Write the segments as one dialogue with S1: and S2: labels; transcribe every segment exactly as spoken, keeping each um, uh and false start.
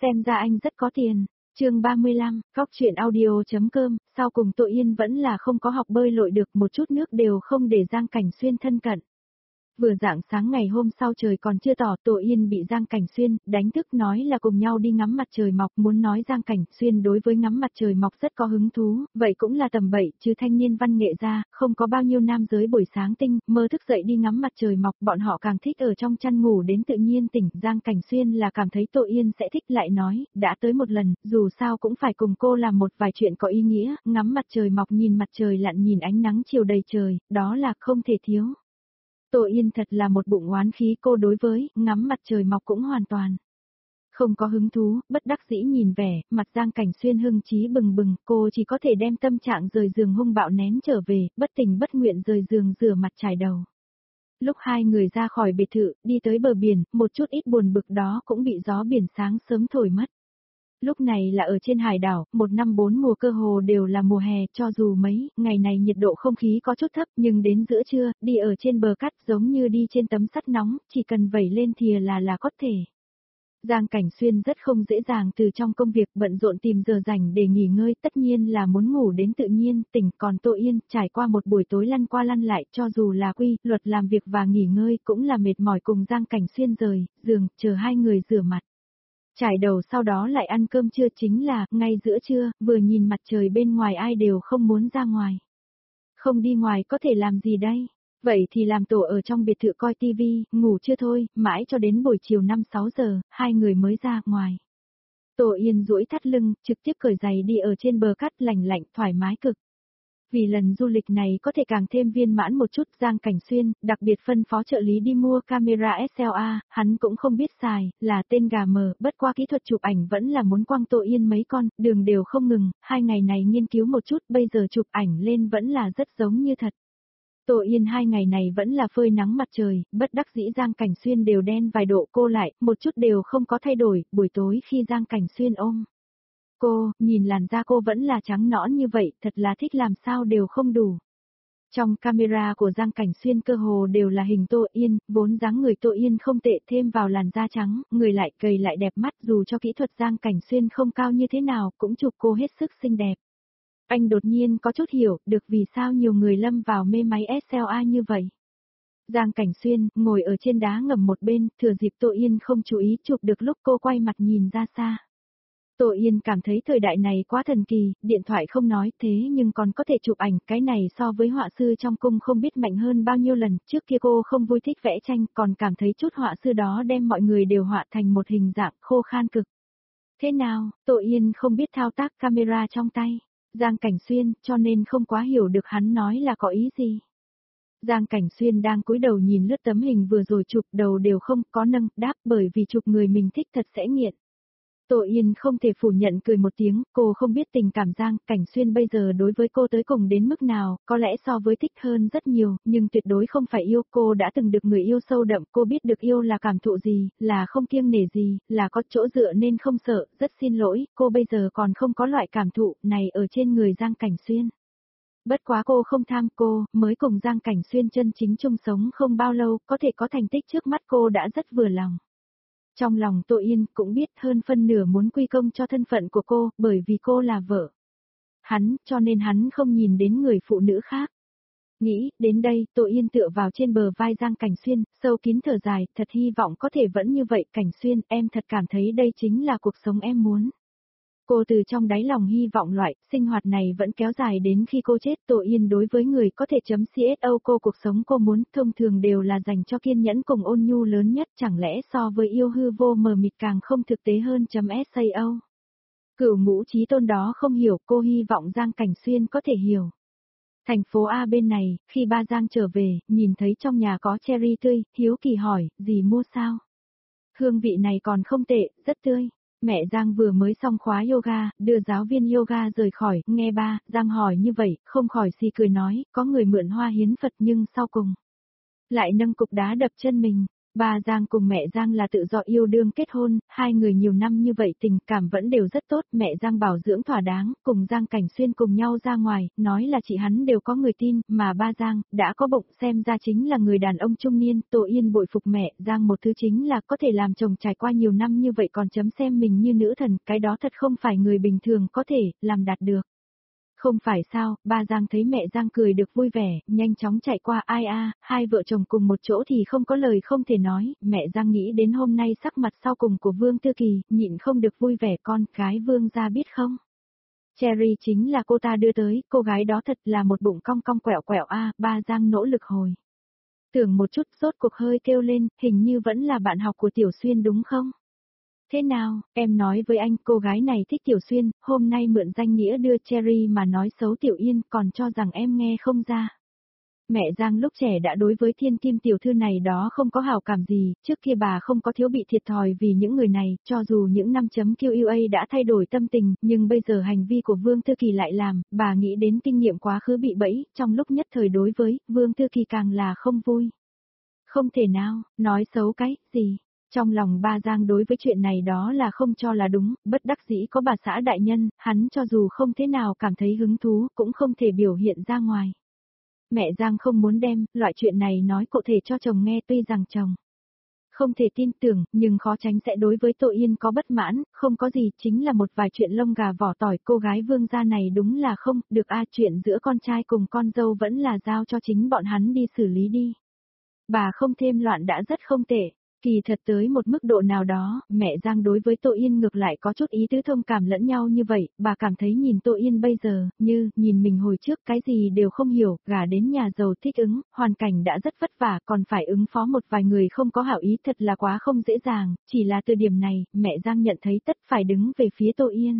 S1: xem ra anh rất có tiền. Chương ba mươi lăm, Cóc truyện audio.com, sau cùng Tội Yên vẫn là không có học bơi lội được, một chút nước đều không để Giang Cảnh Xuyên thân cận. Vừa rạng sáng ngày hôm sau trời còn chưa tỏ, Tội Yên bị Giang Cảnh Xuyên đánh thức nói là cùng nhau đi ngắm mặt trời mọc, muốn nói Giang Cảnh Xuyên đối với ngắm mặt trời mọc rất có hứng thú, vậy cũng là tầm bậy, chứ thanh niên văn nghệ ra, không có bao nhiêu nam giới buổi sáng tinh, mơ thức dậy đi ngắm mặt trời mọc, bọn họ càng thích ở trong chăn ngủ đến tự nhiên tỉnh. Giang Cảnh Xuyên là cảm thấy Tội Yên sẽ thích, lại nói, đã tới một lần, dù sao cũng phải cùng cô làm một vài chuyện có ý nghĩa, ngắm mặt trời mọc, nhìn mặt trời lặn, nhìn ánh nắng chiều đầy trời, đó là không thể thiếu. Tội Yên thật là một bụng oán khí, cô đối với ngắm mặt trời mọc cũng hoàn toàn không có hứng thú, bất đắc dĩ nhìn vẻ mặt Giang Cảnh Xuyên hưng trí bừng bừng, cô chỉ có thể đem tâm trạng rời giường hung bạo nén trở về, bất tình bất nguyện rời giường rửa mặt chải đầu. Lúc hai người ra khỏi biệt thự, đi tới bờ biển, một chút ít buồn bực đó cũng bị gió biển sáng sớm thổi mất. Lúc này là ở trên hải đảo, một năm bốn mùa cơ hồ đều là mùa hè, cho dù mấy ngày này nhiệt độ không khí có chút thấp, nhưng đến giữa trưa, đi ở trên bờ cát giống như đi trên tấm sắt nóng, chỉ cần vẩy lên thìa là là có thể. Giang Cảnh Xuyên rất không dễ dàng từ trong công việc bận rộn tìm giờ rảnh để nghỉ ngơi, tất nhiên là muốn ngủ đến tự nhiên tỉnh, còn Tội Yên trải qua một buổi tối lăn qua lăn lại, cho dù là quy luật làm việc và nghỉ ngơi cũng là mệt mỏi, cùng Giang Cảnh Xuyên rời giường, chờ hai người rửa mặt chải đầu sau đó lại ăn cơm trưa, chính là ngay giữa trưa, vừa nhìn mặt trời bên ngoài ai đều không muốn ra ngoài. Không đi ngoài có thể làm gì đây? Vậy thì làm tổ ở trong biệt thự coi tivi, ngủ chưa thôi, mãi cho đến buổi chiều năm sáu giờ, hai người mới ra ngoài. Tội Yên duỗi thắt lưng, trực tiếp cởi giày đi ở trên bờ cát lành lạnh, thoải mái cực. Vì lần du lịch này có thể càng thêm viên mãn một chút, Giang Cảnh Xuyên đặc biệt phân phó trợ lý đi mua camera ét lờ a, hắn cũng không biết xài, là tên gà mờ, bất qua kỹ thuật chụp ảnh vẫn là muốn quăng Tội Yên mấy con, đường đều không ngừng, hai ngày này nghiên cứu một chút, bây giờ chụp ảnh lên vẫn là rất giống như thật. Tội Yên hai ngày này vẫn là phơi nắng mặt trời, bất đắc dĩ Giang Cảnh Xuyên đều đen vài độ, cô lại, một chút đều không có thay đổi, buổi tối khi Giang Cảnh Xuyên ôm cô, nhìn làn da cô vẫn là trắng nõn như vậy, thật là thích làm sao đều không đủ. Trong camera của Giang Cảnh Xuyên cơ hồ đều là hình Tội Yên, vốn dáng người Tội Yên không tệ, thêm vào làn da trắng, người lại gầy lại đẹp mắt, dù cho kỹ thuật Giang Cảnh Xuyên không cao như thế nào, cũng chụp cô hết sức xinh đẹp. Anh đột nhiên có chút hiểu được vì sao nhiều người lâm vào mê máy ét lờ a như vậy. Giang Cảnh Xuyên ngồi ở trên đá ngầm một bên, thừa dịp Tội Yên không chú ý chụp được lúc cô quay mặt nhìn ra xa. Tội Yên cảm thấy thời đại này quá thần kỳ, điện thoại không nói thế nhưng còn có thể chụp ảnh, cái này so với họa sư trong cung không biết mạnh hơn bao nhiêu lần, trước kia cô không vui thích vẽ tranh, còn cảm thấy chút họa sư đó đem mọi người đều họa thành một hình dạng khô khan cực. Thế nào, Tội Yên không biết thao tác camera trong tay, Giang Cảnh Xuyên, cho nên không quá hiểu được hắn nói là có ý gì. Giang Cảnh Xuyên đang cúi đầu nhìn lướt tấm hình vừa rồi chụp, đầu đều không có nâng, đáp bởi vì chụp người mình thích thật sẽ nghiện. Tội Yên không thể phủ nhận, cười một tiếng, cô không biết tình cảm Giang Cảnh Xuyên bây giờ đối với cô tới cùng đến mức nào, có lẽ so với thích hơn rất nhiều, nhưng tuyệt đối không phải yêu, cô đã từng được người yêu sâu đậm, cô biết được yêu là cảm thụ gì, là không kiêng nể gì, là có chỗ dựa nên không sợ, rất xin lỗi, cô bây giờ còn không có loại cảm thụ này ở trên người Giang Cảnh Xuyên. Bất quá cô không tham, cô mới cùng Giang Cảnh Xuyên chân chính chung sống không bao lâu, có thể có thành tích trước mắt cô đã rất vừa lòng. Trong lòng Tội Yên cũng biết hơn phân nửa muốn quy công cho thân phận của cô, bởi vì cô là vợ hắn, cho nên hắn không nhìn đến người phụ nữ khác. Nghĩ, đến đây, Tội Yên tựa vào trên bờ vai Giang Cảnh Xuyên, sâu kín thở dài, thật hy vọng có thể vẫn như vậy, Cảnh Xuyên, em thật cảm thấy đây chính là cuộc sống em muốn. Cô từ trong đáy lòng hy vọng loại sinh hoạt này vẫn kéo dài đến khi cô chết. Tội Yên đối với người có thể chấm xô cô cuộc sống cô muốn thông thường đều là dành cho kiên nhẫn cùng ôn nhu lớn nhất, chẳng lẽ so với yêu hư vô mờ mịt càng không thực tế hơn chấm sao. Cửu ngũ chí tôn đó không hiểu, cô hy vọng Giang Cảnh Xuyên có thể hiểu. Thành phố A bên này, khi ba Giang trở về, nhìn thấy trong nhà có cherry tươi, hiếu kỳ hỏi, gì mua sao? Hương vị này còn không tệ, rất tươi. Mẹ Giang vừa mới xong khóa yoga, đưa giáo viên yoga rời khỏi, nghe ba, Giang hỏi như vậy, không khỏi xì cười nói, có người mượn hoa hiến Phật nhưng sau cùng lại nâng cục đá đập chân mình. Ba Giang cùng mẹ Giang là tự do yêu đương kết hôn, hai người nhiều năm như vậy tình cảm vẫn đều rất tốt, mẹ Giang bảo dưỡng thỏa đáng, cùng Giang Cảnh Xuyên cùng nhau ra ngoài, nói là chị hắn đều có người tin, mà ba Giang, đã có bụng xem ra chính là người đàn ông trung niên, Tô Yên bội phục mẹ Giang một thứ chính là có thể làm chồng trải qua nhiều năm như vậy còn chấm xem mình như nữ thần, cái đó thật không phải người bình thường có thể, làm đạt được. Không phải sao, ba Giang thấy mẹ Giang cười được vui vẻ, nhanh chóng chạy qua ai a, hai vợ chồng cùng một chỗ thì không có lời không thể nói, mẹ Giang nghĩ đến hôm nay sắc mặt sau cùng của Vương Tư Kỳ, nhịn không được vui vẻ con gái Vương gia biết không. Cherry chính là cô ta đưa tới, cô gái đó thật là một bụng cong cong quẹo quẹo a, ba Giang nỗ lực hồi. Tưởng một chút sốt cuộc hơi kêu lên, hình như vẫn là bạn học của Tiểu Xuyên đúng không? Thế nào, em nói với anh cô gái này thích Tiểu Xuyên, hôm nay mượn danh nghĩa đưa Cherry mà nói xấu Tiểu Yên còn cho rằng em nghe không ra. Mẹ Giang lúc trẻ đã đối với thiên kim tiểu thư này đó không có hảo cảm gì, trước kia bà không có thiếu bị thiệt thòi vì những người này, cho dù những năm chấm Q U A đã thay đổi tâm tình, nhưng bây giờ hành vi của Vương Tư Kỳ lại làm, bà nghĩ đến kinh nghiệm quá khứ bị bẫy, trong lúc nhất thời đối với, Vương Tư Kỳ càng là không vui. Không thể nào, nói xấu cái, gì. Trong lòng ba Giang đối với chuyện này đó là không cho là đúng, bất đắc dĩ có bà xã đại nhân, hắn cho dù không thế nào cảm thấy hứng thú cũng không thể biểu hiện ra ngoài. Mẹ Giang không muốn đem, loại chuyện này nói cụ thể cho chồng nghe tuy rằng chồng không thể tin tưởng, nhưng khó tránh sẽ đối với Tô Yên có bất mãn, không có gì, chính là một vài chuyện lông gà vỏ tỏi, cô gái Vương gia này đúng là không, được a chuyện giữa con trai cùng con dâu vẫn là giao cho chính bọn hắn đi xử lý đi. Bà không thêm loạn đã rất không tệ. Kỳ thật tới một mức độ nào đó, mẹ Giang đối với Tô Yên ngược lại có chút ý tứ thông cảm lẫn nhau như vậy, bà cảm thấy nhìn Tô Yên bây giờ, như, nhìn mình hồi trước cái gì đều không hiểu, gả đến nhà giàu thích ứng, hoàn cảnh đã rất vất vả, còn phải ứng phó một vài người không có hảo ý thật là quá không dễ dàng, chỉ là từ điểm này, mẹ Giang nhận thấy tất phải đứng về phía Tô Yên.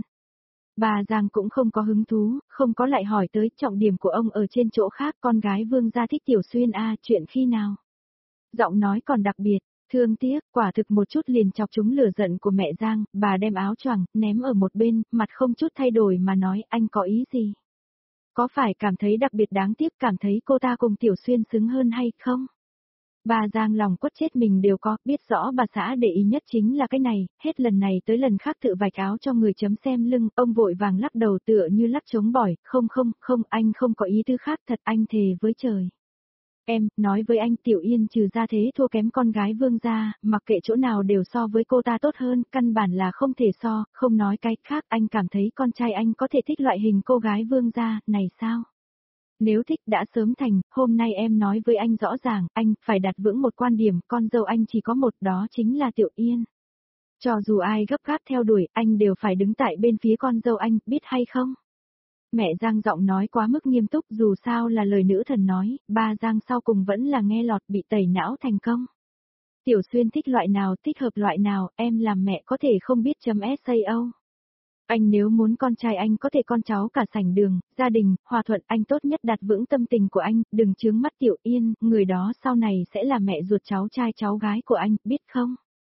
S1: Bà Giang cũng không có hứng thú, không có lại hỏi tới trọng điểm của ông ở trên chỗ khác, con gái Vương gia thích Tiểu Xuyên a chuyện khi nào. Giọng nói còn đặc biệt. Thương tiếc, quả thực một chút liền chọc trúng lửa giận của mẹ Giang, bà đem áo choàng ném ở một bên, mặt không chút thay đổi mà nói anh có ý gì? Có phải cảm thấy đặc biệt đáng tiếc cảm thấy cô ta cùng Tiểu Xuyên xứng hơn hay không? Bà Giang lòng quất chết mình đều có, biết rõ bà xã để ý nhất chính là cái này, hết lần này tới lần khác tự vạch áo cho người chấm xem lưng, ông vội vàng lắc đầu tựa như lắc trống bỏi, không không, không, anh không có ý tư khác thật anh thề với trời. Em, nói với anh Tiểu Yên trừ ra thế thua kém con gái Vương gia, mặc kệ chỗ nào đều so với cô ta tốt hơn, căn bản là không thể so, không nói cái khác anh cảm thấy con trai anh có thể thích loại hình cô gái Vương gia, này sao? Nếu thích đã sớm thành, hôm nay em nói với anh rõ ràng, anh phải đặt vững một quan điểm, con dâu anh chỉ có một đó chính là Tiểu Yên. Cho dù ai gấp gáp theo đuổi, anh đều phải đứng tại bên phía con dâu anh, biết hay không? Mẹ Giang giọng nói quá mức nghiêm túc dù sao là lời nữ thần nói, ba Giang sau cùng vẫn là nghe lọt bị tẩy não thành công. Tiểu Xuyên thích loại nào thích hợp loại nào, em làm mẹ có thể không biết chấm sao. Anh nếu muốn con trai anh có thể con cháu cả sảnh đường, gia đình, hòa thuận anh tốt nhất đặt vững tâm tình của anh, đừng chướng mắt Tiểu Yên, người đó sau này sẽ là mẹ ruột cháu trai cháu gái của anh, biết không?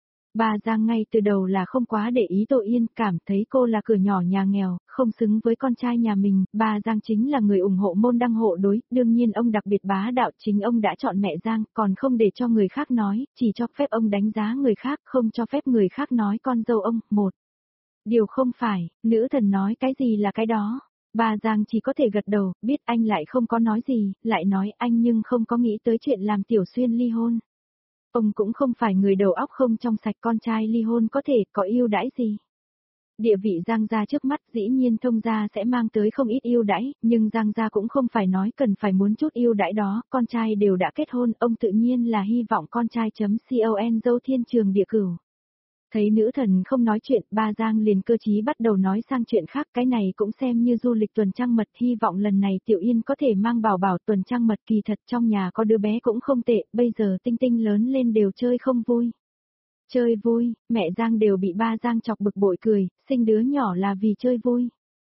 S1: Bà Giang ngay từ đầu là không quá để ý Tô Yên, cảm thấy cô là cửa nhỏ nhà nghèo, không xứng với con trai nhà mình, bà Giang chính là người ủng hộ môn đăng hộ đối, đương nhiên ông đặc biệt bá đạo chính ông đã chọn mẹ Giang, còn không để cho người khác nói, chỉ cho phép ông đánh giá người khác, không cho phép người khác nói con dâu ông, một. Điều không phải, nữ thần nói cái gì là cái đó. Bà Giang chỉ có thể gật đầu, biết anh lại không có nói gì, lại nói anh nhưng không có nghĩ tới chuyện làm Tiểu Xuyên ly hôn. Ông cũng không phải người đầu óc không trong sạch con trai ly hôn có thể có ưu đãi gì. Địa vị Giang gia trước mắt dĩ nhiên thông gia sẽ mang tới không ít ưu đãi, nhưng Giang gia cũng không phải nói cần phải muốn chút ưu đãi đó, con trai đều đã kết hôn, ông tự nhiên là hy vọng con trai chấm con dâu thiên trường địa cửu. Thấy nữ thần không nói chuyện, ba Giang liền cơ trí bắt đầu nói sang chuyện khác, cái này cũng xem như du lịch tuần trăng mật, hy vọng lần này Tiểu Yên có thể mang bảo bảo tuần trăng mật, kỳ thật trong nhà có đứa bé cũng không tệ, bây giờ Tinh Tinh lớn lên đều chơi không vui. Chơi vui, mẹ Giang đều bị ba Giang chọc bực bội cười, sinh đứa nhỏ là vì chơi vui.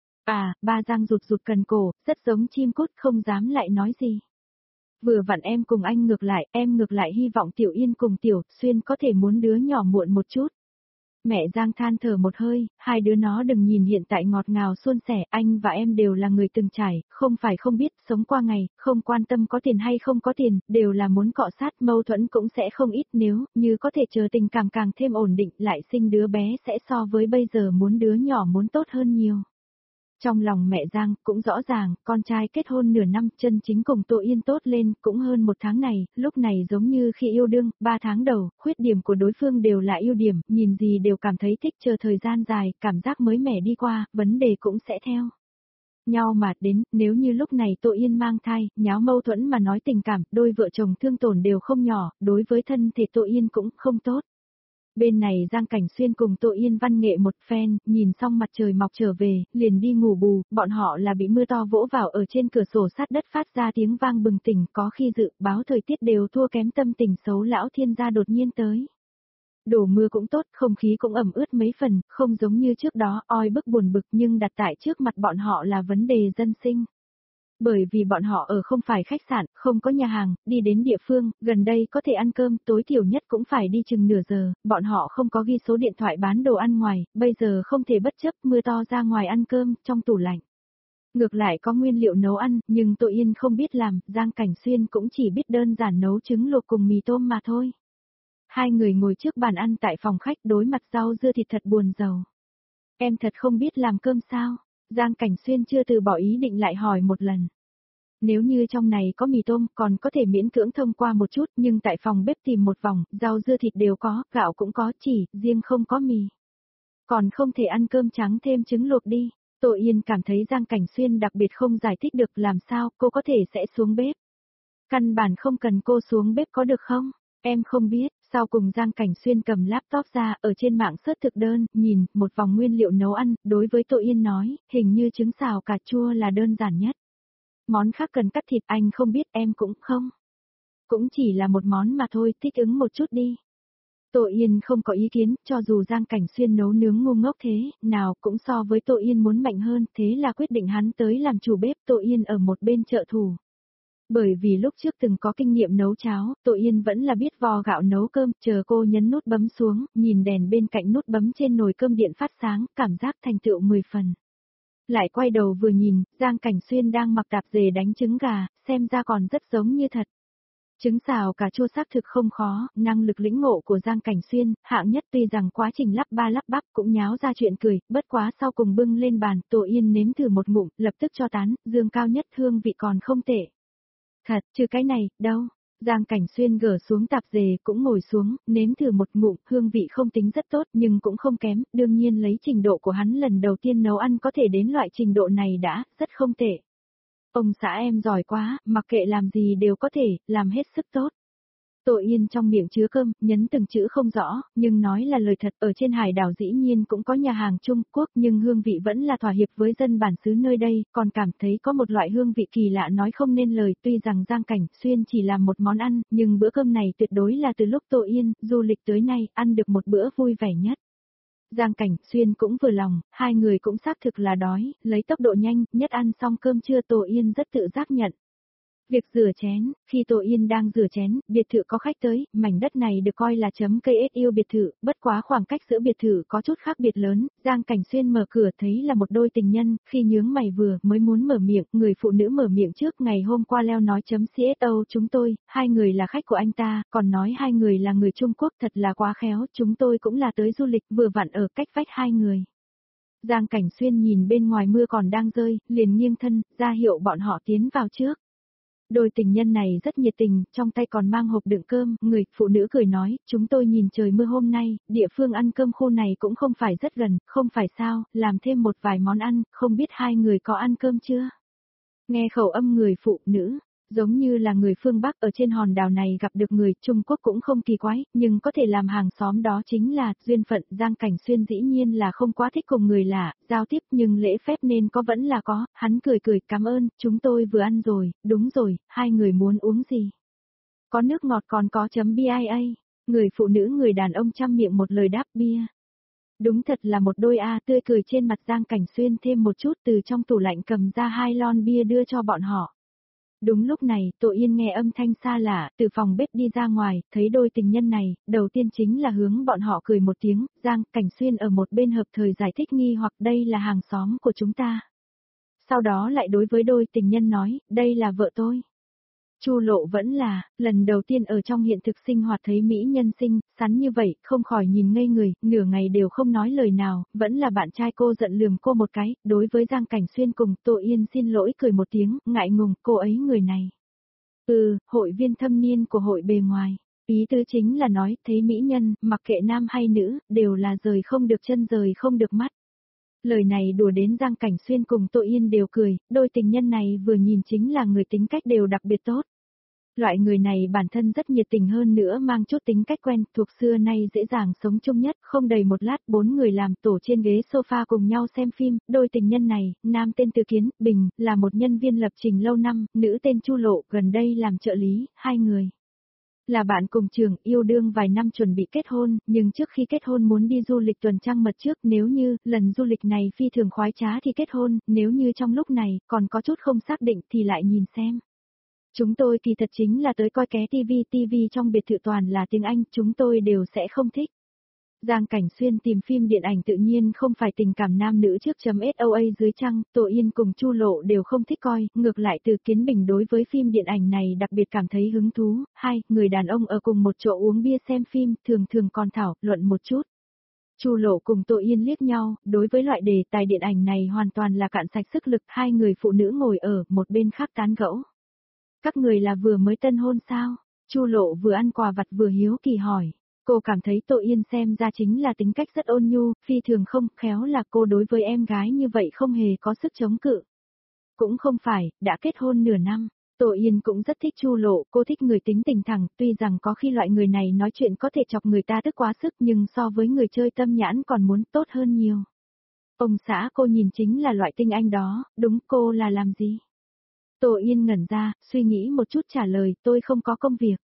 S1: À, ba Giang rụt rụt cần cổ, rất giống chim cút không dám lại nói gì. Vừa vặn em cùng anh ngược lại, em ngược lại hy vọng Tiểu Yên cùng Tiểu Xuyên có thể muốn đứa nhỏ muộn một chút. Mẹ Giang than thở một hơi, hai đứa nó đừng nhìn hiện tại ngọt ngào suôn sẻ, anh và em đều là người từng trải, không phải không biết, sống qua ngày, không quan tâm có tiền hay không có tiền, đều là muốn cọ sát, mâu thuẫn cũng sẽ không ít nếu, như có thể chờ tình cảm càng thêm ổn định, lại sinh đứa bé sẽ so với bây giờ muốn đứa nhỏ muốn tốt hơn nhiều. Trong lòng mẹ Giang cũng rõ ràng, con trai kết hôn nửa năm chân chính cùng Tô Yên tốt lên cũng hơn một tháng này, lúc này giống như khi yêu đương, ba tháng đầu, khuyết điểm của đối phương đều là ưu điểm, nhìn gì đều cảm thấy thích chờ thời gian dài, cảm giác mới mẻ đi qua, vấn đề cũng sẽ theo nhau mà đến, nếu như lúc này Tô Yên mang thai, nháo mâu thuẫn mà nói tình cảm, đôi vợ chồng thương tổn đều không nhỏ, đối với thân thể Tô Yên cũng không tốt. Bên này Giang Cảnh Xuyên cùng Tô Yên văn nghệ một phen, nhìn xong mặt trời mọc trở về, liền đi ngủ bù, bọn họ là bị mưa to vỗ vào ở trên cửa sổ sát đất phát ra tiếng vang bừng tỉnh, có khi dự báo thời tiết đều thua kém tâm tình xấu lão thiên gia đột nhiên tới. Đổ mưa cũng tốt, không khí cũng ẩm ướt mấy phần, không giống như trước đó, oi bức buồn bực nhưng đặt tại trước mặt bọn họ là vấn đề dân sinh. Bởi vì bọn họ ở không phải khách sạn, không có nhà hàng, đi đến địa phương, gần đây có thể ăn cơm, tối thiểu nhất cũng phải đi chừng nửa giờ, bọn họ không có ghi số điện thoại bán đồ ăn ngoài, bây giờ không thể bất chấp mưa to ra ngoài ăn cơm, trong tủ lạnh. Ngược lại có nguyên liệu nấu ăn, nhưng Tô Yên không biết làm, Giang Cảnh Xuyên cũng chỉ biết đơn giản nấu trứng luộc cùng mì tôm mà thôi. Hai người ngồi trước bàn ăn tại phòng khách đối mặt rau dưa thịt thật buồn rầu. Em thật không biết làm cơm sao? Giang Cảnh Xuyên chưa từ bỏ ý định lại hỏi một lần. Nếu như trong này có mì tôm còn có thể miễn cưỡng thông qua một chút nhưng tại phòng bếp tìm một vòng, rau dưa thịt đều có, gạo cũng có chỉ, riêng không có mì. Còn không thể ăn cơm trắng thêm trứng luộc đi. Tô Yên cảm thấy Giang Cảnh Xuyên đặc biệt không giải thích được làm sao cô có thể sẽ xuống bếp. Căn bản không cần cô xuống bếp có được không? Em không biết. Sau cùng Giang Cảnh Xuyên cầm laptop ra, ở trên mạng search thực đơn, nhìn, một vòng nguyên liệu nấu ăn, đối với Tô Yên nói, hình như trứng xào cà chua là đơn giản nhất. Món khác cần cắt thịt anh không biết em cũng không. Cũng chỉ là một món mà thôi, thích ứng một chút đi. Tô Yên không có ý kiến, cho dù Giang Cảnh Xuyên nấu nướng ngu ngốc thế, nào cũng so với Tô Yên muốn mạnh hơn, thế là quyết định hắn tới làm chủ bếp, Tô Yên ở một bên trợ thủ. Bởi vì lúc trước từng có kinh nghiệm nấu cháo, Tô Yên vẫn là biết vo gạo nấu cơm, chờ cô nhấn nút bấm xuống, nhìn đèn bên cạnh nút bấm trên nồi cơm điện phát sáng, cảm giác thành tựu mười phần. Lại quay đầu vừa nhìn, Giang Cảnh Xuyên đang mặc tạp dề đánh trứng gà, xem ra còn rất giống như thật. Trứng xào cà chua xác thực không khó, năng lực lĩnh ngộ của Giang Cảnh Xuyên, hạng nhất tuy rằng quá trình lắp ba lắp bắp cũng nháo ra chuyện cười, bất quá sau cùng bưng lên bàn, Tô Yên nếm thử một ngụm, lập tức cho tán, dương cao nhất hương vị còn không tệ. Thật, chứ cái này, đâu. Giang Cảnh Xuyên gỡ xuống tạp dề cũng ngồi xuống, nếm thử một ngụm, hương vị không tính rất tốt nhưng cũng không kém, đương nhiên lấy trình độ của hắn lần đầu tiên nấu ăn có thể đến loại trình độ này đã, rất không tệ. Ông xã em giỏi quá, mặc kệ làm gì đều có thể, làm hết sức tốt. Tô Yên trong miệng chứa cơm, nhấn từng chữ không rõ, nhưng nói là lời thật, ở trên hải đảo dĩ nhiên cũng có nhà hàng Trung Quốc nhưng hương vị vẫn là thỏa hiệp với dân bản xứ nơi đây, còn cảm thấy có một loại hương vị kỳ lạ nói không nên lời, tuy rằng Giang Cảnh Xuyên chỉ làm một món ăn, nhưng bữa cơm này tuyệt đối là từ lúc Tô Yên du lịch tới nay ăn được một bữa vui vẻ nhất. Giang Cảnh Xuyên cũng vừa lòng, hai người cũng xác thực là đói, lấy tốc độ nhanh, nhất ăn xong cơm trưa Tô Yên rất tự giác nhận. Việc rửa chén, khi Tô Yên đang rửa chén, biệt thự có khách tới, mảnh đất này được coi là chấm cây ết yêu biệt thự, bất quá khoảng cách giữa biệt thự có chút khác biệt lớn, Giang Cảnh Xuyên mở cửa thấy là một đôi tình nhân, khi nhướng mày vừa mới muốn mở miệng, người phụ nữ mở miệng trước ngày hôm qua leo nói chấm xô chúng tôi, hai người là khách của anh ta, còn nói hai người là người Trung Quốc thật là quá khéo, chúng tôi cũng là tới du lịch vừa vặn ở cách vách hai người. Giang Cảnh Xuyên nhìn bên ngoài mưa còn đang rơi, liền nghiêng thân, ra hiệu bọn họ tiến vào trước. Đôi tình nhân này rất nhiệt tình, trong tay còn mang hộp đựng cơm, người, phụ nữ cười nói, chúng tôi nhìn trời mưa hôm nay, địa phương ăn cơm khu này cũng không phải rất gần, không phải sao, làm thêm một vài món ăn, không biết hai người có ăn cơm chưa? Nghe khẩu âm người phụ nữ, giống như là người phương Bắc ở trên hòn đảo này gặp được người Trung Quốc cũng không kỳ quái, nhưng có thể làm hàng xóm đó chính là duyên phận. Giang Cảnh Xuyên dĩ nhiên là không quá thích cùng người lạ, giao tiếp nhưng lễ phép nên có vẫn là có, hắn cười cười cảm ơn, chúng tôi vừa ăn rồi, đúng rồi, hai người muốn uống gì? Có nước ngọt còn có chấm bia, người phụ nữ người đàn ông chăm miệng một lời đáp bia. Đúng thật là một đôi A tươi cười trên mặt Giang Cảnh Xuyên thêm một chút từ trong tủ lạnh cầm ra hai lon bia đưa cho bọn họ. Đúng lúc này, Tô Yên nghe âm thanh xa lạ, từ phòng bếp đi ra ngoài, thấy đôi tình nhân này, đầu tiên chính là hướng bọn họ cười một tiếng, Giang Cảnh Xuyên ở một bên hợp thời giải thích nghi hoặc đây là hàng xóm của chúng ta. Sau đó lại đối với đôi tình nhân nói, đây là vợ tôi. Chu Lộ vẫn là, lần đầu tiên ở trong hiện thực sinh hoạt thấy mỹ nhân sinh, sắn như vậy, không khỏi nhìn ngây người, nửa ngày đều không nói lời nào, vẫn là bạn trai cô giận lườm cô một cái, đối với Giang Cảnh Xuyên cùng Tô Yên xin lỗi cười một tiếng, ngại ngùng, cô ấy người này. Ừ, hội viên thâm niên của hội bề ngoài. Ý tứ chính là nói, thấy mỹ nhân, mặc kệ nam hay nữ, đều là rời không được chân rời không được mắt. Lời này đùa đến Giang Cảnh Xuyên cùng Tô Yên đều cười, đôi tình nhân này vừa nhìn chính là người tính cách đều đặc biệt tốt. Loại người này bản thân rất nhiệt tình hơn nữa mang chút tính cách quen, thuộc xưa nay dễ dàng sống chung nhất, không đầy một lát bốn người làm tổ trên ghế sofa cùng nhau xem phim, đôi tình nhân này, nam tên Từ Kiến, Bình, là một nhân viên lập trình lâu năm, nữ tên Chu Lộ, gần đây làm trợ lý, hai người. Là bạn cùng trường, yêu đương vài năm chuẩn bị kết hôn, nhưng trước khi kết hôn muốn đi du lịch tuần trăng mật trước, nếu như, lần du lịch này phi thường khoái trá thì kết hôn, nếu như trong lúc này, còn có chút không xác định thì lại nhìn xem. Chúng tôi kỳ thật chính là tới coi ké tivi, tivi trong biệt thự toàn là tiếng Anh, chúng tôi đều sẽ không thích. Giang Cảnh Xuyên tìm phim điện ảnh tự nhiên không phải tình cảm nam nữ trước chấm SOA dưới trăng, Tô Yên cùng Chu Lộ đều không thích coi, ngược lại Từ Kiến Bình đối với phim điện ảnh này đặc biệt cảm thấy hứng thú. Hai, người đàn ông ở cùng một chỗ uống bia xem phim, thường thường còn thảo luận một chút. Chu Lộ cùng Tô Yên liếc nhau, đối với loại đề tài điện ảnh này hoàn toàn là cạn sạch sức lực, hai người phụ nữ ngồi ở một bên khác tán gẫu. Các người là vừa mới tân hôn sao? Chu Lộ vừa ăn quà vặt vừa hiếu kỳ hỏi. Cô cảm thấy Tô Yên xem ra chính là tính cách rất ôn nhu, phi thường không, khéo là cô đối với em gái như vậy không hề có sức chống cự. Cũng không phải, đã kết hôn nửa năm, Tô Yên cũng rất thích Chu Lộ, cô thích người tính tình thẳng, tuy rằng có khi loại người này nói chuyện có thể chọc người ta tức quá sức nhưng so với người chơi tâm nhãn còn muốn tốt hơn nhiều. Ông xã cô nhìn chính là loại tinh anh đó, đúng cô là làm gì? Tô Yên ngẩn ra, suy nghĩ một chút trả lời, tôi không có công việc.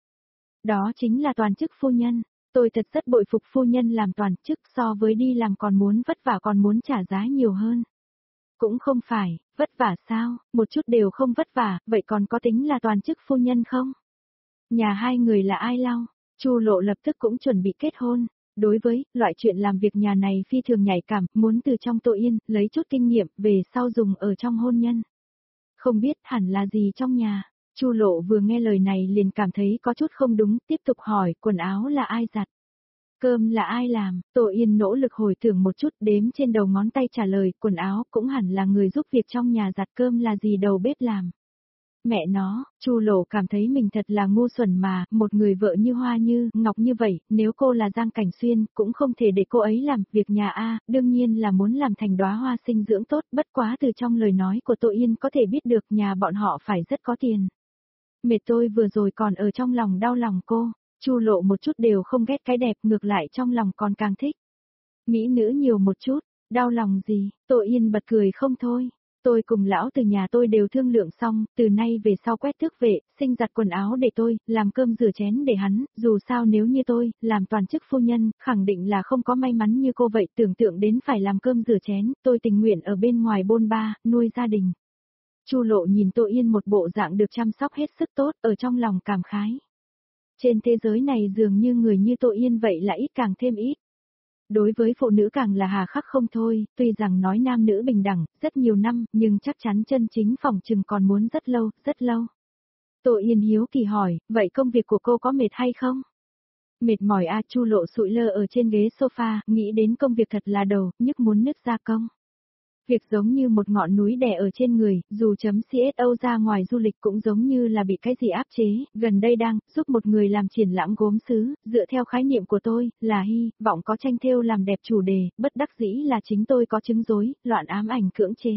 S1: Đó chính là toàn chức phu nhân. Tôi thật rất bội phục phu nhân làm toàn chức so với đi làm còn muốn vất vả còn muốn trả giá nhiều hơn. Cũng không phải, vất vả sao, một chút đều không vất vả, vậy còn có tính là toàn chức phu nhân không? Nhà hai người là ai lau? Chu Lộ lập tức cũng chuẩn bị kết hôn. Đối với loại chuyện làm việc nhà này phi thường nhạy cảm, muốn từ trong Tô Yên lấy chút kinh nghiệm về sau dùng ở trong hôn nhân. Không biết hẳn là gì trong nhà. Chu Lộ vừa nghe lời này liền cảm thấy có chút không đúng, tiếp tục hỏi, quần áo là ai giặt? Cơm là ai làm? Tô Yên nỗ lực hồi tưởng một chút, đếm trên đầu ngón tay trả lời, quần áo cũng hẳn là người giúp việc trong nhà giặt, cơm là gì đầu bếp làm. Mẹ nó, Chu Lộ cảm thấy mình thật là ngu xuẩn mà, một người vợ như hoa như, ngọc như vậy, nếu cô là Giang Cảnh Xuyên, cũng không thể để cô ấy làm, việc nhà A, đương nhiên là muốn làm thành đóa hoa sinh dưỡng tốt, bất quá từ trong lời nói của Tô Yên có thể biết được nhà bọn họ phải rất có tiền. Mệt tôi vừa rồi còn ở trong lòng đau lòng cô, Chu Lộ một chút đều không ghét cái đẹp, ngược lại trong lòng còn càng thích. Mỹ nữ nhiều một chút, đau lòng gì, Tô Yên bật cười không thôi. Tôi cùng lão từ nhà tôi đều thương lượng xong, từ nay về sau quét tước vệ, sinh giặt quần áo để tôi, làm cơm rửa chén để hắn, dù sao nếu như tôi, làm toàn chức phu nhân, khẳng định là không có may mắn như cô vậy, tưởng tượng đến phải làm cơm rửa chén, tôi tình nguyện ở bên ngoài bôn ba, nuôi gia đình. Chu Lộ nhìn Tô Yên một bộ dạng được chăm sóc hết sức tốt, ở trong lòng cảm khái. Trên thế giới này dường như người như Tô Yên vậy là ít càng thêm ít. Đối với phụ nữ càng là hà khắc không thôi, tuy rằng nói nam nữ bình đẳng, rất nhiều năm, nhưng chắc chắn chân chính phòng trừng còn muốn rất lâu, rất lâu. Tô Yên hiếu kỳ hỏi, vậy công việc của cô có mệt hay không? Mệt mỏi a, Chu Lộ sụi lơ ở trên ghế sofa, nghĩ đến công việc thật là đầu, nhức muốn nứt ra công. Việc giống như một ngọn núi đè ở trên người, dù chấm xô ra ngoài du lịch cũng giống như là bị cái gì áp chế, gần đây đang giúp một người làm triển lãm gốm sứ, dựa theo khái niệm của tôi, là hy vọng có tranh thêu làm đẹp chủ đề, bất đắc dĩ là chính tôi có chứng rối, loạn ám ảnh cưỡng chế.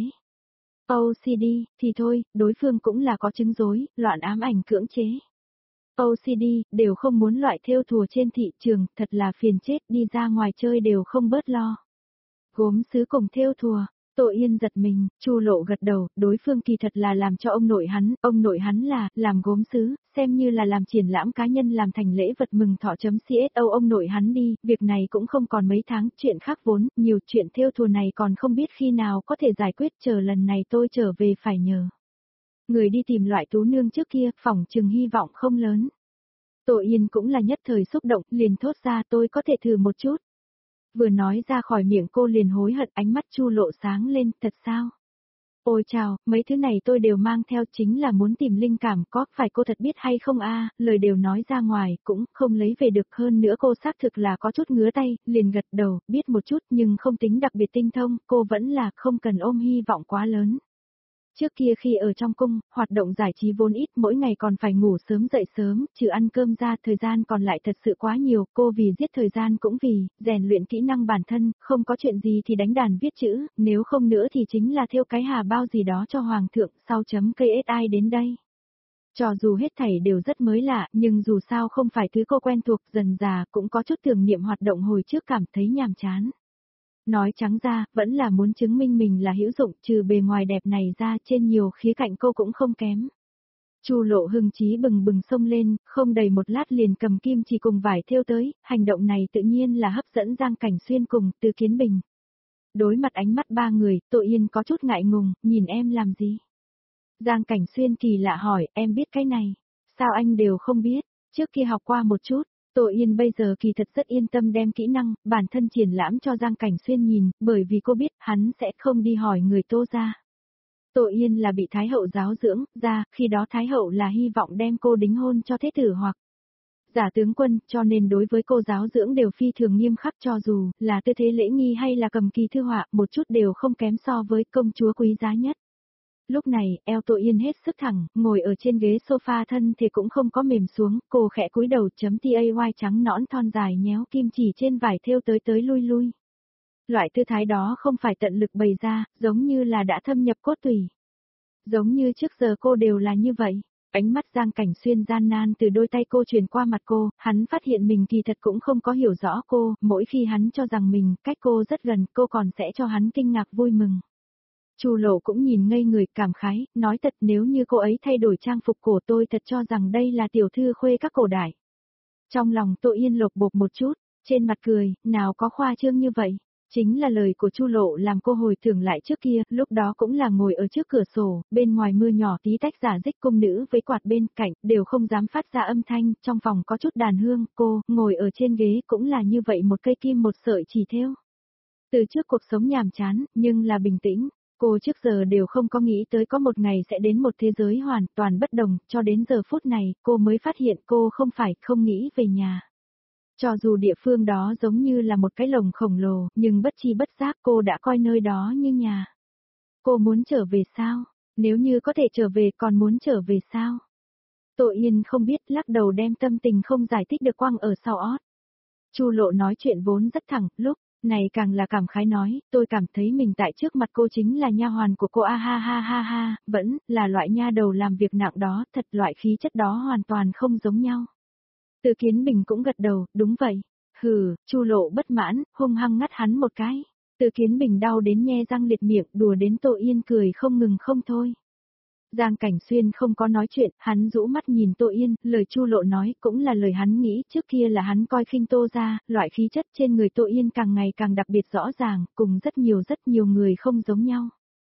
S1: ô xê đê, thì thôi, đối phương cũng là có chứng rối, loạn ám ảnh cưỡng chế. ô xê đê, đều không muốn loại thêu thùa trên thị trường, thật là phiền chết, đi ra ngoài chơi đều không bớt lo. Gốm sứ cùng thêu thùa. Tô Yên giật mình, Chu Lộ gật đầu, đối phương kỳ thật là làm cho ông nội hắn, ông nội hắn là, làm gốm sứ, xem như là làm triển lãm cá nhân làm thành lễ vật mừng thọ chấm xô ông nội hắn đi, việc này cũng không còn mấy tháng, chuyện khác vốn, nhiều chuyện thêu thùa này còn không biết khi nào có thể giải quyết, chờ lần này tôi trở về phải nhờ. Người đi tìm loại tú nương trước kia, phỏng chừng hy vọng không lớn. Tô Yên cũng là nhất thời xúc động, liền thốt ra tôi có thể thử một chút. Vừa nói ra khỏi miệng cô liền hối hận, ánh mắt Chu Lộ sáng lên, thật sao? Ôi chào, mấy thứ này tôi đều mang theo, chính là muốn tìm linh cảm, có phải cô thật biết hay không a? Lời đều nói ra ngoài, cũng không lấy về được, hơn nữa cô xác thực là có chút ngứa tay, liền gật đầu, biết một chút nhưng không tính đặc biệt tinh thông, cô vẫn là không cần ôm hy vọng quá lớn. Trước kia khi ở trong cung, hoạt động giải trí vốn ít, mỗi ngày còn phải ngủ sớm dậy sớm, trừ ăn cơm ra, thời gian còn lại thật sự quá nhiều, cô vì giết thời gian cũng vì, rèn luyện kỹ năng bản thân, không có chuyện gì thì đánh đàn viết chữ, nếu không nữa thì chính là thêu cái hà bao gì đó cho hoàng thượng, sau chấm cây ét ai đến đây. Cho dù hết thảy đều rất mới lạ, nhưng dù sao không phải thứ cô quen thuộc, dần già cũng có chút tưởng niệm hoạt động hồi trước cảm thấy nhàm chán. Nói trắng ra, vẫn là muốn chứng minh mình là hữu dụng, trừ bề ngoài đẹp này ra, trên nhiều khía cạnh cô cũng không kém. Chu Lộ hưng chí bừng bừng xông lên, không đầy một lát liền cầm kim chỉ cùng vải thêu tới, hành động này tự nhiên là hấp dẫn Giang Cảnh Xuyên cùng Từ Kiến Bình. Đối mặt ánh mắt ba người, Tô Yên có chút ngại ngùng, nhìn em làm gì? Giang Cảnh Xuyên kỳ lạ hỏi, em biết cái này, sao anh đều không biết, trước kia học qua một chút. Tô Yên bây giờ kỳ thật rất yên tâm đem kỹ năng, bản thân triển lãm cho Giang Cảnh Xuyên nhìn, bởi vì cô biết hắn sẽ không đi hỏi người Tô ra. Tô Yên là bị Thái Hậu giáo dưỡng, ra, khi đó Thái Hậu là hy vọng đem cô đính hôn cho thế tử hoặc giả tướng quân, cho nên đối với cô giáo dưỡng đều phi thường nghiêm khắc, cho dù là tư thế lễ nghi hay là cầm kỳ thư họa, một chút đều không kém so với công chúa quý giá nhất. Lúc này, eo Tô Yên hết sức thẳng, ngồi ở trên ghế sofa thân thì cũng không có mềm xuống, cô khẽ cúi đầu chấm tay trắng nõn thon dài nhéo kim chỉ trên vải thêu tới tới lui lui. Loại tư thái đó không phải tận lực bày ra, giống như là đã thâm nhập cốt tủy. Giống như trước giờ cô đều là như vậy. Ánh mắt Giang Cảnh Xuyên gian nan từ đôi tay cô truyền qua mặt cô, hắn phát hiện mình kỳ thật cũng không có hiểu rõ cô, mỗi khi hắn cho rằng mình cách cô rất gần, cô còn sẽ cho hắn kinh ngạc vui mừng. Chu Lộ cũng nhìn ngây người, cảm khái, nói thật nếu như cô ấy thay đổi trang phục cổ tôi thật cho rằng đây là tiểu thư khuê các cổ đại. Trong lòng Tô Yên lột bột một chút, trên mặt cười, nào có khoa trương như vậy. Chính là lời của Chu Lộ làm cô hồi tưởng lại trước kia, lúc đó cũng là ngồi ở trước cửa sổ, bên ngoài mưa nhỏ tí tách giả dích cung nữ với quạt bên cạnh, đều không dám phát ra âm thanh, trong phòng có chút đàn hương, cô, ngồi ở trên ghế cũng là như vậy một cây kim một sợi chỉ thêu. Từ trước cuộc sống nhàm chán, nhưng là bình tĩnh. Cô trước giờ đều không có nghĩ tới có một ngày sẽ đến một thế giới hoàn toàn bất đồng, cho đến giờ phút này, cô mới phát hiện cô không phải không nghĩ về nhà. Cho dù địa phương đó giống như là một cái lồng khổng lồ, nhưng bất chi bất giác cô đã coi nơi đó như nhà. Cô muốn trở về sao? Nếu như có thể trở về còn muốn trở về sao? Tô Yên không biết, lắc đầu đem tâm tình không giải thích được quăng ở sau ót. Chu Lộ nói chuyện vốn rất thẳng, lúc này càng là cảm khái nói, tôi cảm thấy mình tại trước mặt cô chính là nha hoàn của cô a ha ha ha ha, vẫn là loại nha đầu làm việc nặng đó, thật loại khí chất đó hoàn toàn không giống nhau. Từ Kiến Bình cũng gật đầu, đúng vậy. Hừ, Chu Lộ bất mãn, hung hăng ngắt hắn một cái. Từ Kiến Bình đau đến nhe răng liệt miệng, đùa đến Tô Yên cười không ngừng không thôi. Giang Cảnh Xuyên không có nói chuyện, hắn rũ mắt nhìn Tô Yên, lời Chu Lộ nói cũng là lời hắn nghĩ, trước kia là hắn coi khinh Tô ra, loại khí chất trên người Tô Yên càng ngày càng đặc biệt rõ ràng, cùng rất nhiều rất nhiều người không giống nhau.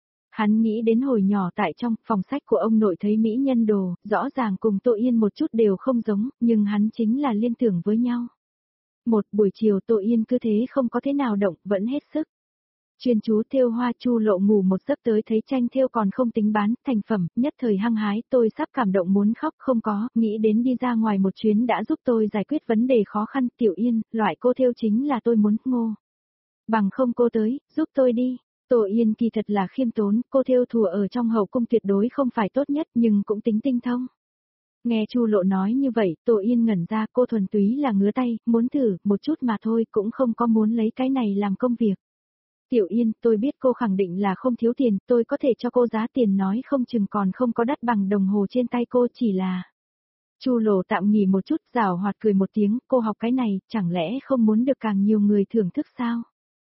S1: Hắn nghĩ đến hồi nhỏ tại trong phòng sách của ông nội thấy mỹ nhân đồ, rõ ràng cùng Tô Yên một chút đều không giống, nhưng hắn chính là liên tưởng với nhau. Một buổi chiều Tô Yên cứ thế không có thế nào động, vẫn hết sức. Chuyên chú thêu hoa. Chu Lộ ngủ một giấc tới thấy tranh thêu còn không tính bán, thành phẩm, nhất thời hăng hái, tôi sắp cảm động muốn khóc, không có, nghĩ đến đi ra ngoài một chuyến đã giúp tôi giải quyết vấn đề khó khăn. Tiểu Yên, loại cô thêu chính là tôi muốn, ngô. Bằng không cô tới, giúp tôi đi. Tô Yên kỳ thật là khiêm tốn, cô thêu thùa ở trong hậu cung tuyệt đối không phải tốt nhất nhưng cũng tính tinh thông. Nghe Chu Lộ nói như vậy, Tô Yên ngẩn ra, cô thuần túy là ngứa tay, muốn thử, một chút mà thôi, cũng không có muốn lấy cái này làm công việc. Tiểu Yên, tôi biết cô khẳng định là không thiếu tiền, tôi có thể cho cô giá tiền nói không chừng còn không có đắt bằng đồng hồ trên tay cô, chỉ là... Chu Lộ tạm nghỉ một chút, giảo hoạt cười một tiếng, cô học cái này, chẳng lẽ không muốn được càng nhiều người thưởng thức sao?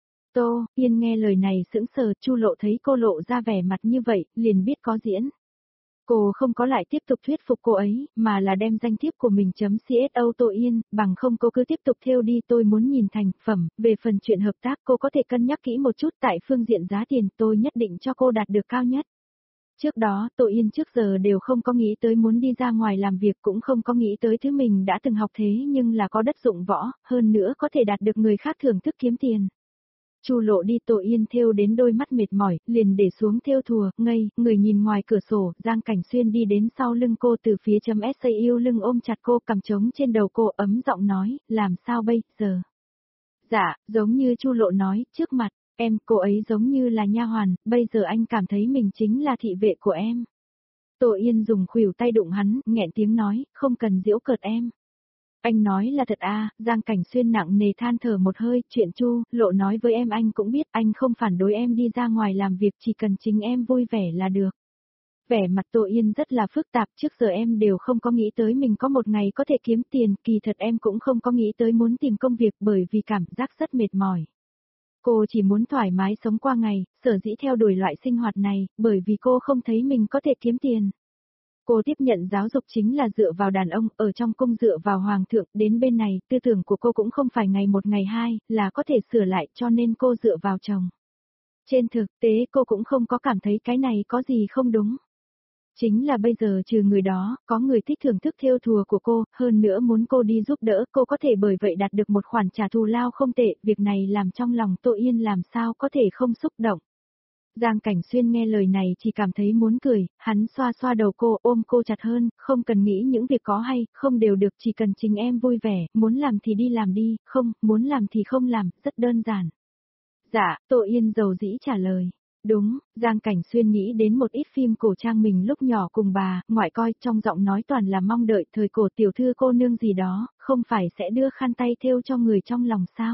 S1: Tô Yên nghe lời này sững sờ, Chu Lộ thấy cô lộ ra vẻ mặt như vậy, liền biết có diễn. Cô không có lại tiếp tục thuyết phục cô ấy, mà là đem danh thiếp của mình chấm xô Tô Yên, bằng không cô cứ tiếp tục theo đi, tôi muốn nhìn thành phẩm, về phần chuyện hợp tác cô có thể cân nhắc kỹ một chút, tại phương diện giá tiền tôi nhất định cho cô đạt được cao nhất. Trước đó, Tô Yên trước giờ đều không có nghĩ tới muốn đi ra ngoài làm việc, cũng không có nghĩ tới thứ mình đã từng học thế nhưng là có đất dụng võ, hơn nữa có thể đạt được người khác thưởng thức kiếm tiền. Chu Lộ đi, Tô Yên thêu đến đôi mắt mệt mỏi, liền để xuống thêu thùa, ngây, người nhìn ngoài cửa sổ, Giang Cảnh Xuyên đi đến sau lưng cô từ phía chấm S A yêu lưng ôm chặt cô, cầm trống trên đầu cô, ấm giọng nói, làm sao bây giờ? Dạ, giống như Chu Lộ nói, trước mặt, em, cô ấy giống như là nha hoàn, bây giờ anh cảm thấy mình chính là thị vệ của em. Tô Yên dùng khuỷu tay đụng hắn, nghẹn tiếng nói, không cần giễu cợt em. Anh nói là thật à, Giang Cảnh Xuyên nặng nề than thở một hơi, chuyện Chu Lộ nói với em anh cũng biết, anh không phản đối em đi ra ngoài làm việc, chỉ cần chính em vui vẻ là được. Vẻ mặt Tô Yên rất là phức tạp, trước giờ em đều không có nghĩ tới mình có một ngày có thể kiếm tiền, kỳ thật em cũng không có nghĩ tới muốn tìm công việc bởi vì cảm giác rất mệt mỏi. Cô chỉ muốn thoải mái sống qua ngày, sở dĩ theo đuổi loại sinh hoạt này, bởi vì cô không thấy mình có thể kiếm tiền. Cô tiếp nhận giáo dục chính là dựa vào đàn ông, ở trong cung dựa vào hoàng thượng, đến bên này, tư tưởng của cô cũng không phải ngày một ngày hai, là có thể sửa lại cho nên cô dựa vào chồng. Trên thực tế cô cũng không có cảm thấy cái này có gì không đúng. Chính là bây giờ trừ người đó, có người thích thưởng thức thêu thùa của cô, hơn nữa muốn cô đi giúp đỡ, cô có thể bởi vậy đạt được một khoản trả thù lao không tệ, việc này làm trong lòng Tô Yên làm sao có thể không xúc động. Giang Cảnh Xuyên nghe lời này chỉ cảm thấy muốn cười, hắn xoa xoa đầu cô, ôm cô chặt hơn, không cần nghĩ những việc có hay, không đều được, chỉ cần chính em vui vẻ, muốn làm thì đi làm đi, không, muốn làm thì không làm, rất đơn giản. Dạ, Tô Yên dầu dĩ trả lời. Đúng, Giang Cảnh Xuyên nghĩ đến một ít phim cổ trang mình lúc nhỏ cùng bà, ngoại coi, trong giọng nói toàn là mong đợi thời cổ tiểu thư cô nương gì đó, không phải sẽ đưa khăn tay thêu cho người trong lòng sao?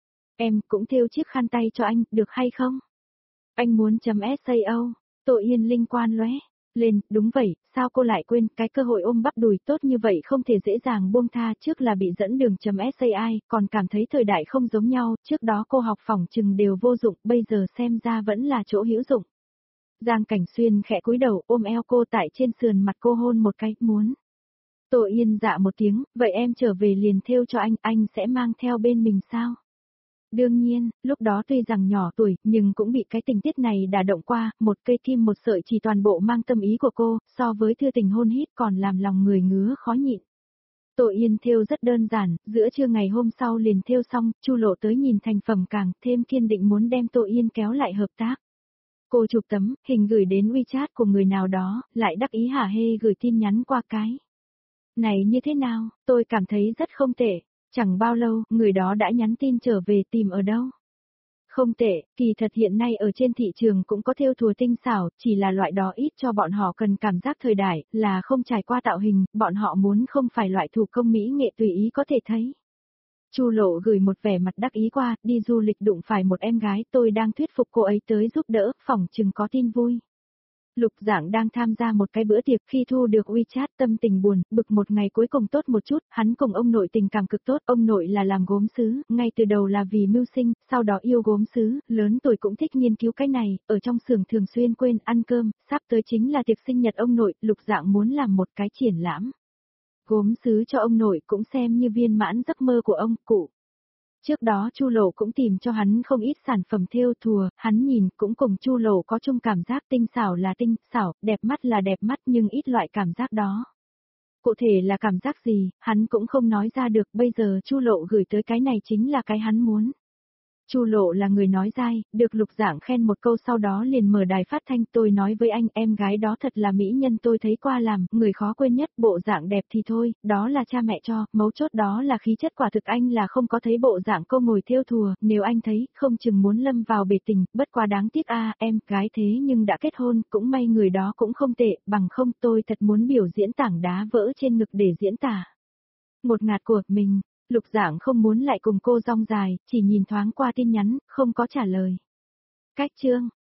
S1: Em cũng thêu chiếc khăn tay cho anh, được hay không? Anh muốn chấm sao? Tô Yên linh quan lóe lên, đúng vậy, sao cô lại quên, cái cơ hội ôm bắp đùi tốt như vậy không thể dễ dàng buông tha, trước là bị dẫn đường chấm sai, còn cảm thấy thời đại không giống nhau, trước đó cô học phỏng chừng đều vô dụng, bây giờ xem ra vẫn là chỗ hữu dụng. Giang Cảnh Xuyên khẽ cúi đầu ôm eo cô tại trên sườn mặt cô hôn một cái, muốn. Tô Yên dạ một tiếng, vậy em trở về liền thêu cho anh, anh sẽ mang theo bên mình sao? Đương nhiên, lúc đó tuy rằng nhỏ tuổi, nhưng cũng bị cái tình tiết này đả động qua, một cây kim một sợi chỉ toàn bộ mang tâm ý của cô, so với thư tình hôn hít còn làm lòng người ngứa khó nhịn. Tô Yên thêu rất đơn giản, giữa trưa ngày hôm sau liền thêu xong, Chu Lộ tới nhìn thành phẩm càng thêm kiên định muốn đem Tô Yên kéo lại hợp tác. Cô chụp tấm, hình gửi đến WeChat của người nào đó, lại đắc ý hả hê gửi tin nhắn qua cái. Này như thế nào, tôi cảm thấy rất không tệ. Chẳng bao lâu, người đó đã nhắn tin trở về tìm ở đâu. Không tệ, kỳ thật hiện nay ở trên thị trường cũng có thêu thùa tinh xảo, chỉ là loại đó ít cho bọn họ cần cảm giác thời đại, là không trải qua tạo hình, bọn họ muốn không phải loại thủ công mỹ nghệ tùy ý có thể thấy. Chu Lộ gửi một vẻ mặt đắc ý qua, đi du lịch đụng phải một em gái, tôi đang thuyết phục cô ấy tới giúp đỡ, phỏng chừng có tin vui. Lục Giảng đang tham gia một cái bữa tiệc, khi thu được WeChat tâm tình buồn, bực một ngày cuối cùng tốt một chút, hắn cùng ông nội tình cảm cực tốt, ông nội là làm gốm sứ, ngay từ đầu là vì mưu sinh, sau đó yêu gốm sứ, lớn tuổi cũng thích nghiên cứu cái này, ở trong xưởng thường xuyên quên ăn cơm, sắp tới chính là tiệc sinh nhật ông nội, Lục Giảng muốn làm một cái triển lãm. Gốm sứ cho ông nội cũng xem như viên mãn giấc mơ của ông cụ. Trước đó Chu Lộ cũng tìm cho hắn không ít sản phẩm thêu thùa, hắn nhìn cũng cùng Chu Lộ có chung cảm giác tinh xảo là tinh xảo, đẹp mắt là đẹp mắt nhưng ít loại cảm giác đó. Cụ thể là cảm giác gì, hắn cũng không nói ra được, bây giờ Chu Lộ gửi tới cái này chính là cái hắn muốn. Chu Lộ là người nói dai, được Lục Giảng khen một câu sau đó liền mở đài phát thanh, tôi nói với anh, em gái đó thật là mỹ nhân tôi thấy qua làm, người khó quên nhất, bộ dạng đẹp thì thôi, đó là cha mẹ cho, mấu chốt đó là khí chất, quả thực anh là không có thấy bộ dạng cô ngồi thêu thùa, nếu anh thấy, không chừng muốn lâm vào bể tình, bất quá đáng tiếc a, em gái thế nhưng đã kết hôn, cũng may người đó cũng không tệ, bằng không tôi thật muốn biểu diễn tảng đá vỡ trên ngực để diễn tả. Một ngạt của mình. Lục Giảng không muốn lại cùng cô rong dài, chỉ nhìn thoáng qua tin nhắn, không có trả lời. Cách chương